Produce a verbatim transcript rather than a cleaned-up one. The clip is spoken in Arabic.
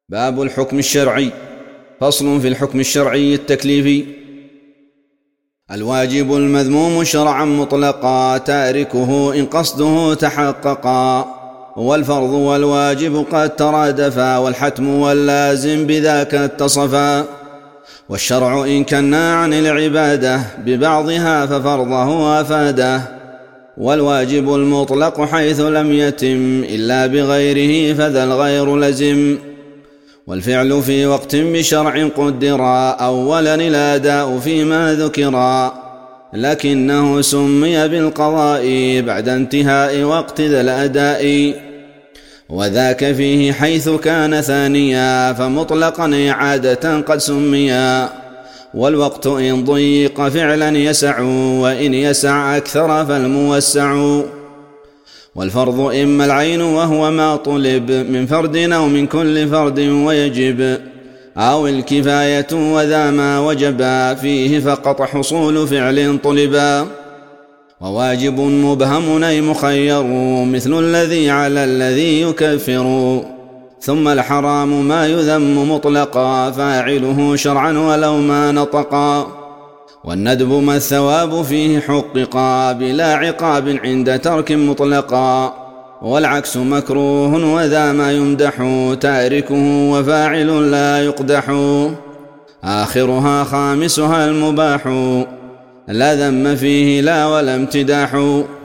باب الحكم الشرعي. فصل في الحكم الشرعي التكليفي. الواجب المذموم شرعا مطلقا، تاركه إن قصده تحققا، والفرض والواجب قد ترادفا، والحتم واللازم بذاك اتصفا. والشرع إن كنا عن العبادة ببعضها ففرضه أفاده، والواجب المطلق حيث لم يتم إلا بغيره فذا الغير لزم. والفعل في وقت بشرع قدرا، أولا الأداء فيما ذكرا، لكنه سمي بالقضاء بعد انتهاء وقت ذا الأداء. وذاك فيه حيث كان ثانيا، فمطلقا إعادة قد سميا. والوقت إن ضيق فعلا يسع، وإن يسع أكثر فالموسع. والفرض إما العين وهو ما طلب من فرد أو من كل فرد ويجب، أو الكفاية وذا ما وجبا فيه فقط حصول فعل طلبا. وواجب مبهم أي مخير مثل الذي على الذي يكفر. ثم الحرام ما يذم مطلقا، فاعله شرعا ولو ما نطقا. والندب ما الثواب فيه حققا، بلا عقاب عند ترك مطلقا. والعكس مكروه وذا ما يمدح، تاركه وفاعل لا يقدح. آخرها خامسها المباح، لا ذم فيه لا ولا امتداح.